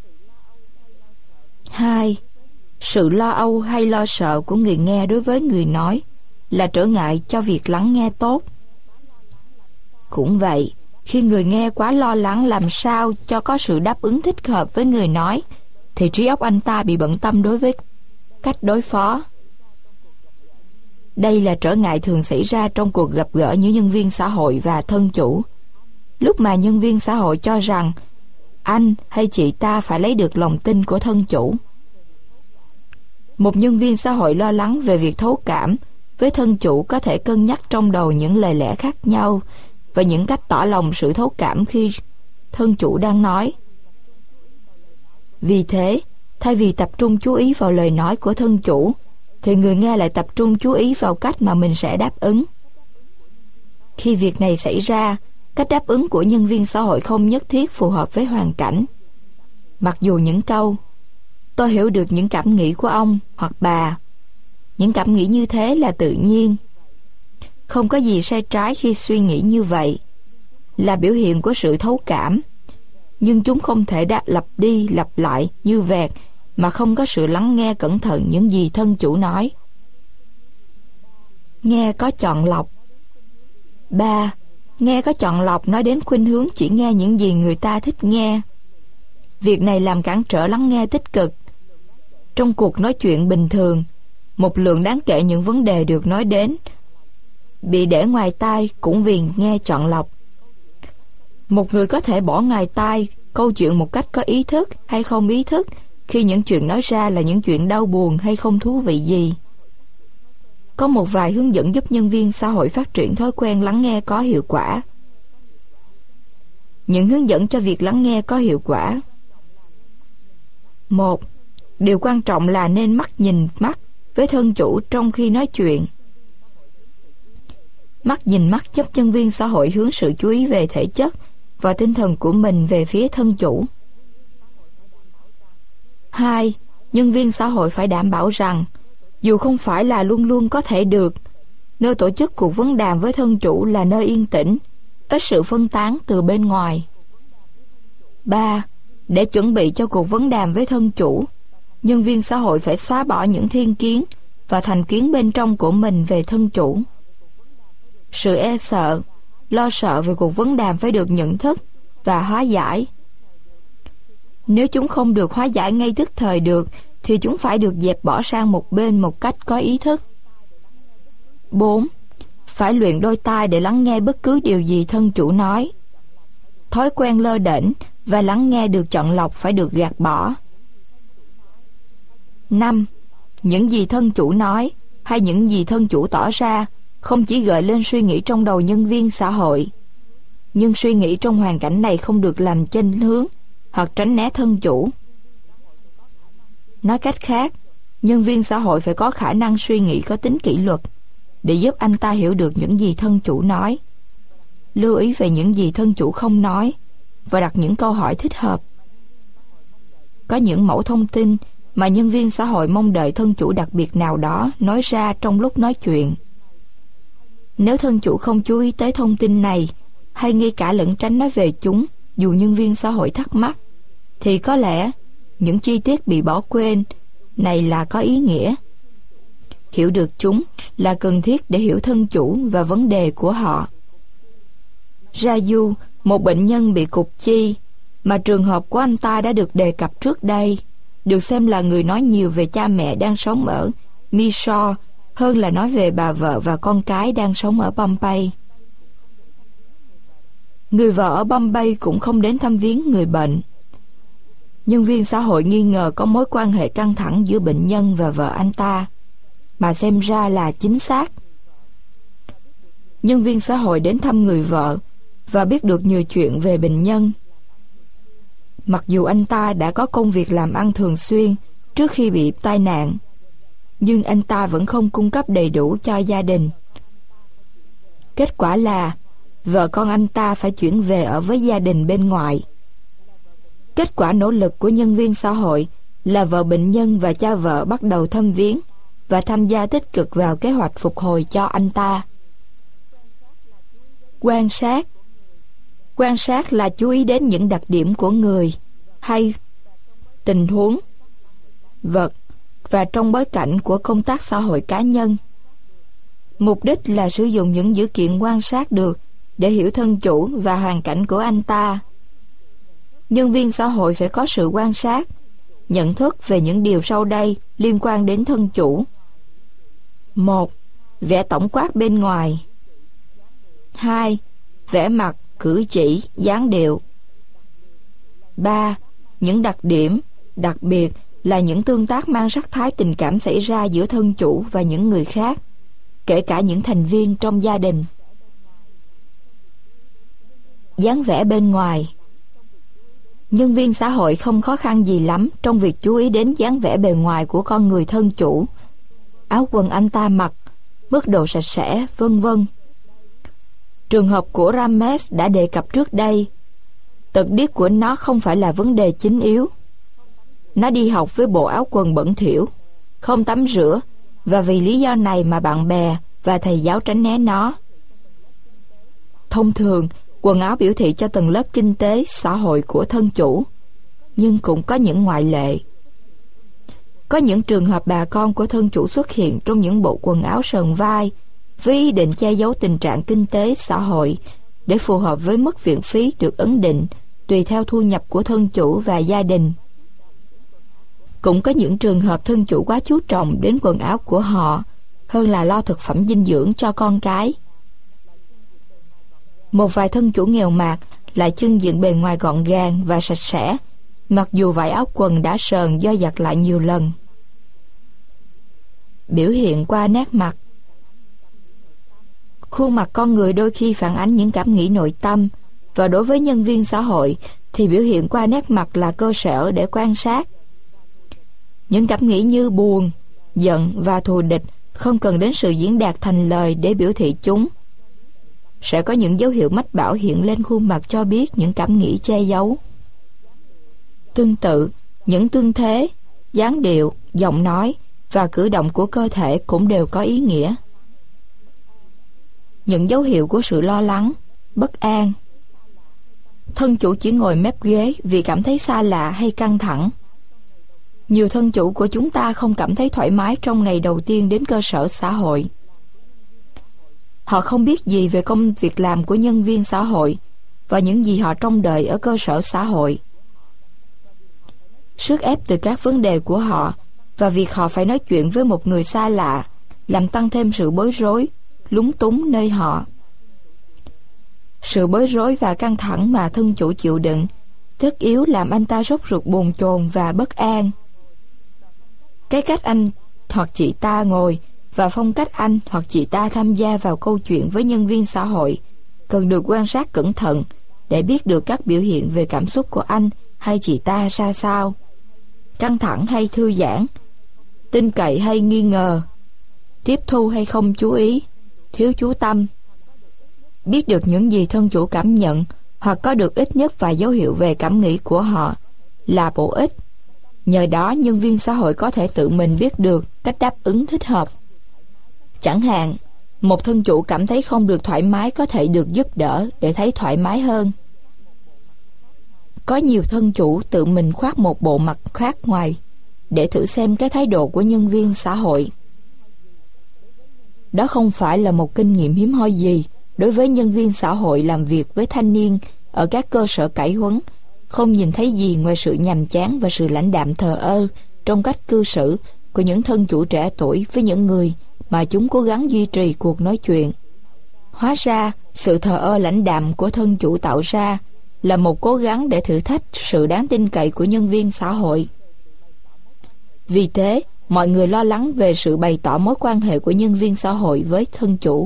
2. Sự lo âu hay lo sợ của người nghe đối với người nói là trở ngại cho việc lắng nghe tốt. Cũng vậy, khi người nghe quá lo lắng làm sao cho có sự đáp ứng thích hợp với người nói, thì trí óc anh ta bị bận tâm đối với cách đối phó. Đây là trở ngại thường xảy ra trong cuộc gặp gỡ giữa nhân viên xã hội và thân chủ. Lúc mà nhân viên xã hội cho rằng anh hay chị ta phải lấy được lòng tin của thân chủ. Một nhân viên xã hội lo lắng về việc thấu cảm với thân chủ có thể cân nhắc trong đầu những lời lẽ khác nhau và những cách tỏ lòng sự thấu cảm khi thân chủ đang nói. Vì thế, thay vì tập trung chú ý vào lời nói của thân chủ, thì người nghe lại tập trung chú ý vào cách mà mình sẽ đáp ứng. Khi việc này xảy ra, cách đáp ứng của nhân viên xã hội không nhất thiết phù hợp với hoàn cảnh. Mặc dù những câu "Tôi hiểu được những cảm nghĩ của ông" hoặc bà, những cảm nghĩ như thế là tự nhiên. Không có gì sai trái khi suy nghĩ như vậy, là biểu hiện của sự thấu cảm, nhưng chúng không thể lặp đi lặp lại như vẹt mà không có sự lắng nghe cẩn thận những gì thân chủ nói. Nghe có chọn lọc. 3. Nghe có chọn lọc nói đến khuynh hướng chỉ nghe những gì người ta thích nghe. Việc này làm cản trở lắng nghe tích cực. Trong cuộc nói chuyện bình thường, một lượng đáng kể những vấn đề được nói đến bị để ngoài tai cũng vì nghe chọn lọc. Một người có thể bỏ ngoài tai câu chuyện một cách có ý thức hay không ý thức khi những chuyện nói ra là những chuyện đau buồn hay không thú vị gì. Có một vài hướng dẫn giúp nhân viên xã hội phát triển thói quen lắng nghe có hiệu quả. Những hướng dẫn cho việc lắng nghe có hiệu quả. 1. Điều quan trọng là nên mắt nhìn mắt, với thân chủ trong khi nói chuyện. Mắt nhìn mắt giúp nhân viên xã hội hướng sự chú ý về thể chất và tinh thần của mình về phía thân chủ. 2. Nhân viên xã hội phải đảm bảo rằng, dù không phải là luôn luôn có thể được, nơi tổ chức cuộc vấn đàm với thân chủ là nơi yên tĩnh, ít sự phân tán từ bên ngoài. 3. Để chuẩn bị cho cuộc vấn đàm với thân chủ, nhân viên xã hội phải xóa bỏ những thiên kiến và thành kiến bên trong của mình về thân chủ. Sự e sợ, lo sợ về cuộc vấn đàm phải được nhận thức và hóa giải. Nếu chúng không được hóa giải ngay tức thời được, thì chúng phải được dẹp bỏ sang một bên một cách có ý thức. 4. Phải luyện đôi tai để lắng nghe bất cứ điều gì thân chủ nói. Thói quen lơ đễnh và lắng nghe được chọn lọc phải được gạt bỏ. 5. Những gì thân chủ nói hay những gì thân chủ tỏ ra không chỉ gợi lên suy nghĩ trong đầu nhân viên xã hội, nhưng suy nghĩ trong hoàn cảnh này không được làm chênh hướng hoặc tránh né thân chủ. Nói cách khác, nhân viên xã hội phải có khả năng suy nghĩ có tính kỷ luật để giúp anh ta hiểu được những gì thân chủ nói, lưu ý về những gì thân chủ không nói và đặt những câu hỏi thích hợp. Có những mẫu thông tin mà nhân viên xã hội mong đợi thân chủ đặc biệt nào đó nói ra trong lúc nói chuyện. Nếu thân chủ không chú ý tới thông tin này, hay ngay cả lẩn tránh nói về chúng dù nhân viên xã hội thắc mắc, thì có lẽ những chi tiết bị bỏ quên này là có ý nghĩa. Hiểu được chúng là cần thiết để hiểu thân chủ và vấn đề của họ. Raju, một bệnh nhân bị cục chi, mà trường hợp của anh ta đã được đề cập trước đây, được xem là người nói nhiều về cha mẹ đang sống ở Mysore hơn là nói về bà vợ và con cái đang sống ở Bombay. Người vợ ở Bombay cũng không đến thăm viếng người bệnh. Nhân viên xã hội nghi ngờ có mối quan hệ căng thẳng giữa bệnh nhân và vợ anh ta, mà xem ra là chính xác. Nhân viên xã hội đến thăm người vợ và biết được nhiều chuyện về bệnh nhân. Mặc dù anh ta đã có công việc làm ăn thường xuyên trước khi bị tai nạn, nhưng anh ta vẫn không cung cấp đầy đủ cho gia đình. Kết quả là vợ con anh ta phải chuyển về ở với gia đình bên ngoài. Kết quả nỗ lực của nhân viên xã hội là vợ bệnh nhân và cha vợ bắt đầu thăm viếng và tham gia tích cực vào kế hoạch phục hồi cho anh ta. Quan sát là chú ý đến những đặc điểm của người hay tình huống, vật và trong bối cảnh của công tác xã hội cá nhân. Mục đích là sử dụng những dữ kiện quan sát được để hiểu thân chủ và hoàn cảnh của anh ta. Nhân viên xã hội phải có sự quan sát, nhận thức về những điều sau đây liên quan đến thân chủ. 1. Vẻ tổng quát bên ngoài. 2. Vẻ mặt, cử chỉ, dáng điệu. 3. Những đặc điểm, đặc biệt là những tương tác mang sắc thái tình cảm xảy ra giữa thân chủ và những người khác, kể cả những thành viên trong gia đình. Dáng vẻ bên ngoài. Nhân viên xã hội không khó khăn gì lắm trong việc chú ý đến dáng vẻ bề ngoài của con người thân chủ, áo quần anh ta mặc, mức độ sạch sẽ, vân vân. Trường hợp của Ramesh đã đề cập trước đây. Tật điếc của nó không phải là vấn đề chính yếu. Nó đi học với bộ áo quần bẩn thỉu, không tắm rửa, và vì lý do này mà bạn bè và thầy giáo tránh né nó. Thông thường, quần áo biểu thị cho tầng lớp kinh tế, xã hội của thân chủ, nhưng cũng có những ngoại lệ. Có những trường hợp bà con của thân chủ xuất hiện trong những bộ quần áo sờn vai với ý định che giấu tình trạng kinh tế, xã hội để phù hợp với mức viện phí được ấn định tùy theo thu nhập của thân chủ và gia đình. Cũng có những trường hợp thân chủ quá chú trọng đến quần áo của họ hơn là lo thực phẩm dinh dưỡng cho con cái. Một vài thân chủ nghèo mạt lại trưng diện bề ngoài gọn gàng và sạch sẽ, mặc dù vải áo quần đã sờn do giặt lại nhiều lần. Biểu hiện qua nét mặt. Khuôn mặt con người đôi khi phản ánh những cảm nghĩ nội tâm, và đối với nhân viên xã hội thì biểu hiện qua nét mặt là cơ sở để quan sát. Những cảm nghĩ như buồn, giận và thù địch không cần đến sự diễn đạt thành lời để biểu thị chúng. Sẽ có những dấu hiệu mách bảo hiện lên khuôn mặt cho biết những cảm nghĩ che giấu. Tương tự, những tương thế, dáng điệu, giọng nói và cử động của cơ thể cũng đều có ý nghĩa. Những dấu hiệu của sự lo lắng, bất an. Thân chủ chỉ ngồi mép ghế vì cảm thấy xa lạ hay căng thẳng. Nhiều thân chủ của chúng ta không cảm thấy thoải mái trong ngày đầu tiên đến cơ sở xã hội. Họ không biết gì về công việc làm của nhân viên xã hội và những gì họ trông đợi ở cơ sở xã hội. Sức ép từ các vấn đề của họ và việc họ phải nói chuyện với một người xa lạ làm tăng thêm sự bối rối, lúng túng nơi họ. Sự bối rối và căng thẳng mà thân chủ chịu đựng tất yếu làm anh ta sốt ruột bồn chồn và bất an. Cái cách anh hoặc chị ta ngồi và phong cách anh hoặc chị ta tham gia vào câu chuyện với nhân viên xã hội cần được quan sát cẩn thận để biết được các biểu hiện về cảm xúc của anh hay chị ta ra sao. Căng thẳng hay thư giãn, tin cậy hay nghi ngờ, tiếp thu hay không chú ý, thiếu chú tâm. Biết được những gì thân chủ cảm nhận hoặc có được ít nhất vài dấu hiệu về cảm nghĩ của họ là bổ ích. Nhờ đó nhân viên xã hội có thể tự mình biết được cách đáp ứng thích hợp. Chẳng hạn, một thân chủ cảm thấy không được thoải mái có thể được giúp đỡ để thấy thoải mái hơn. Có nhiều thân chủ tự mình khoác một bộ mặt khác ngoài để thử xem cái thái độ của nhân viên xã hội. Đó không phải là một kinh nghiệm hiếm hoi gì đối với nhân viên xã hội làm việc với thanh niên ở các cơ sở cải huấn, không nhìn thấy gì ngoài sự nhàm chán và sự lãnh đạm thờ ơ trong cách cư xử của những thân chủ trẻ tuổi với những người mà chúng cố gắng duy trì cuộc nói chuyện. Hóa ra, sự thờ ơ lãnh đạm của thân chủ tạo ra là một cố gắng để thử thách sự đáng tin cậy của nhân viên xã hội. Vì thế, mọi người lo lắng về sự bày tỏ mối quan hệ của nhân viên xã hội với thân chủ.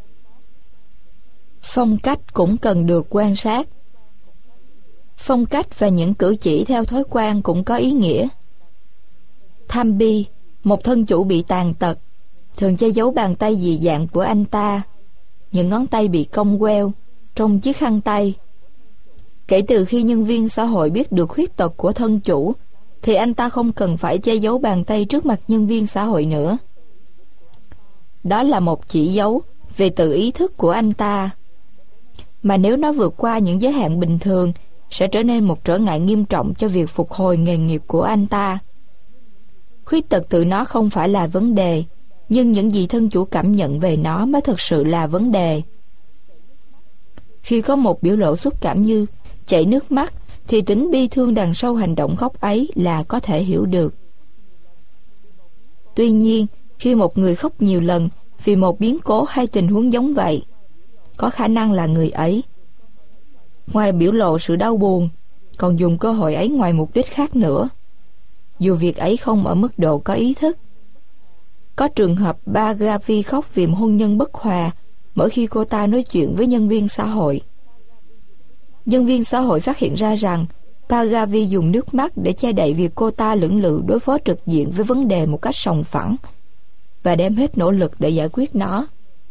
Phong cách cũng cần được quan sát. Phong cách và những cử chỉ theo thói quen cũng có ý nghĩa. Tham bi, một thân chủ bị tàn tật, thường che giấu bàn tay dị dạng của anh ta. Những ngón tay bị cong queo trong chiếc khăn tay. Kể từ khi nhân viên xã hội biết được khuyết tật của thân chủ, thì anh ta không cần phải che giấu bàn tay trước mặt nhân viên xã hội nữa. Đó là một chỉ dấu về tự ý thức của anh ta, mà nếu nó vượt qua những giới hạn bình thường, sẽ trở nên một trở ngại nghiêm trọng cho việc phục hồi nghề nghiệp của anh ta. Khuyết tật tự nó không phải là vấn đề, nhưng những gì thân chủ cảm nhận về nó mới thực sự là vấn đề. Khi có một biểu lộ xúc cảm như chảy nước mắt, thì tính bi thương đằng sau hành động khóc ấy là có thể hiểu được. Tuy nhiên, khi một người khóc nhiều lần vì một biến cố hay tình huống giống vậy, có khả năng là người ấy, ngoài biểu lộ sự đau buồn, còn dùng cơ hội ấy ngoài mục đích khác nữa, dù việc ấy không ở mức độ có ý thức. Có trường hợp Bhagavi khóc vì hôn nhân bất hòa mỗi khi cô ta nói chuyện với nhân viên xã hội. Nhân viên xã hội phát hiện ra rằng Bhagavi dùng nước mắt để che đậy việc cô ta lưỡng lự đối phó trực diện với vấn đề một cách sòng phẳng và đem hết nỗ lực để giải quyết nó.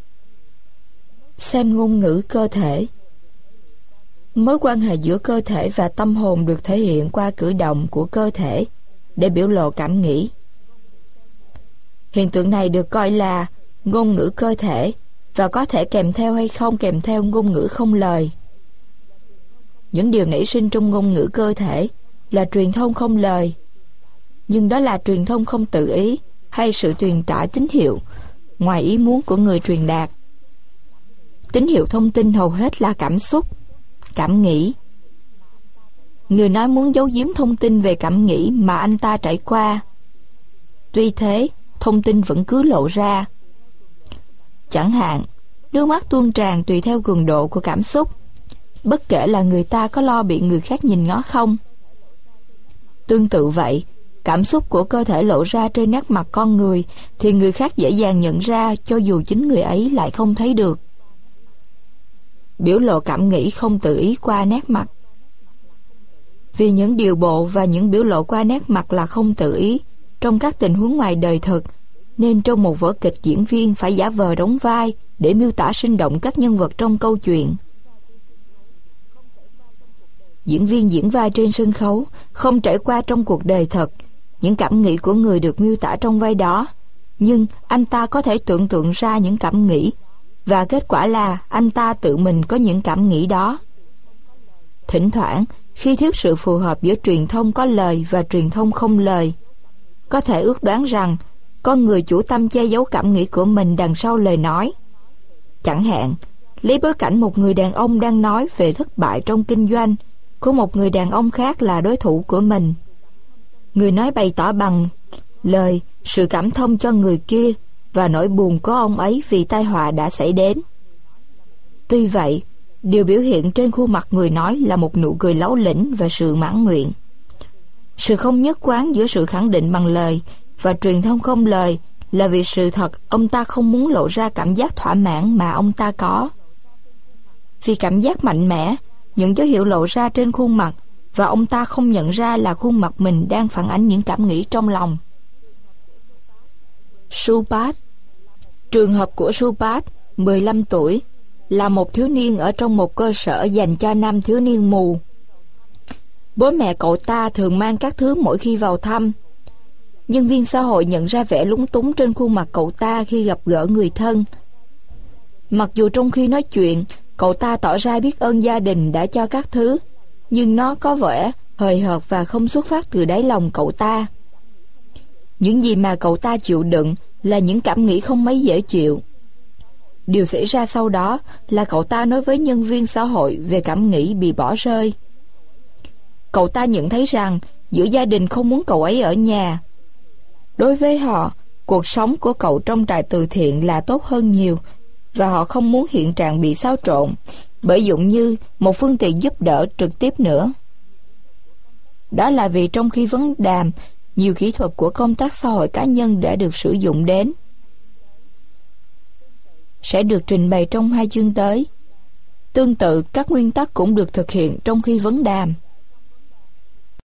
Xem ngôn ngữ cơ thể. Mối quan hệ giữa cơ thể và tâm hồn được thể hiện qua cử động của cơ thể để biểu lộ cảm nghĩ. Hiện tượng này được coi là ngôn ngữ cơ thể và có thể kèm theo hay không kèm theo ngôn ngữ không lời. Những điều nảy sinh trong ngôn ngữ cơ thể là truyền thông không lời, nhưng đó là truyền thông không tự ý hay sự truyền tải tín hiệu ngoài ý muốn của người truyền đạt. Tín hiệu thông tin hầu hết là cảm xúc, cảm nghĩ. Người nói muốn giấu giếm thông tin về cảm nghĩ mà anh ta trải qua. Tuy thế, thông tin vẫn cứ lộ ra. Chẳng hạn, nước mắt tuôn tràn tùy theo cường độ của cảm xúc, bất kể là người ta có lo bị người khác nhìn ngó không. Tương tự vậy, cảm xúc của cơ thể lộ ra trên nét mặt con người thì người khác dễ dàng nhận ra cho dù chính người ấy lại không thấy được. Biểu lộ cảm nghĩ không tự ý qua nét mặt. Vì những điều bộ và những biểu lộ qua nét mặt là không tự ý trong các tình huống ngoài đời thực nên trong một vở kịch diễn viên phải giả vờ đóng vai để miêu tả sinh động các nhân vật trong câu chuyện. Diễn viên diễn vai trên sân khấu, không trải qua trong cuộc đời thật những cảm nghĩ của người được miêu tả trong vai đó, nhưng anh ta có thể tưởng tượng ra những cảm nghĩ, và kết quả là anh ta tự mình có những cảm nghĩ đó. Thỉnh thoảng, khi thiếu sự phù hợp giữa truyền thông có lời và truyền thông không lời, có thể ước đoán rằng con người chủ tâm che giấu cảm nghĩ của mình đằng sau lời nói. Chẳng hạn, lấy bối cảnh một người đàn ông đang nói về thất bại trong kinh doanh của một người đàn ông khác là đối thủ của mình. Người nói bày tỏ bằng lời sự cảm thông cho người kia và nỗi buồn của ông ấy vì tai họa đã xảy đến. Tuy vậy, điều biểu hiện trên khuôn mặt người nói là một nụ cười láu lĩnh và sự mãn nguyện. Sự không nhất quán giữa sự khẳng định bằng lời và truyền thông không lời là vì sự thật ông ta không muốn lộ ra cảm giác thỏa mãn mà ông ta có. Vì cảm giác mạnh mẽ, những dấu hiệu lộ ra trên khuôn mặt và ông ta không nhận ra là khuôn mặt mình đang phản ánh những cảm nghĩ trong lòng. Supat. Trường hợp của Supat, 15 tuổi, là một thiếu niên ở trong một cơ sở dành cho nam thiếu niên mù. Bố mẹ cậu ta thường mang các thứ mỗi khi vào thăm. Nhân viên xã hội nhận ra vẻ lúng túng trên khuôn mặt cậu ta khi gặp gỡ người thân. Mặc dù trong khi nói chuyện, cậu ta tỏ ra biết ơn gia đình đã cho các thứ, nhưng nó có vẻ hời hợt và không xuất phát từ đáy lòng cậu ta. Những gì mà cậu ta chịu đựng là những cảm nghĩ không mấy dễ chịu. Điều xảy ra sau đó là cậu ta nói với nhân viên xã hội về cảm nghĩ bị bỏ rơi. Cậu ta nhận thấy rằng giữa gia đình không muốn cậu ấy ở nhà. Đối với họ, cuộc sống của cậu trong trại từ thiện là tốt hơn nhiều, và họ không muốn hiện trạng bị xáo trộn bởi dụng như một phương tiện giúp đỡ trực tiếp nữa. Đó là vì trong khi vấn đàm, nhiều kỹ thuật của công tác xã hội cá nhân đã được sử dụng đến, sẽ được trình bày trong 2 chương tới. Tương tự, các nguyên tắc cũng được thực hiện trong khi vấn đàm.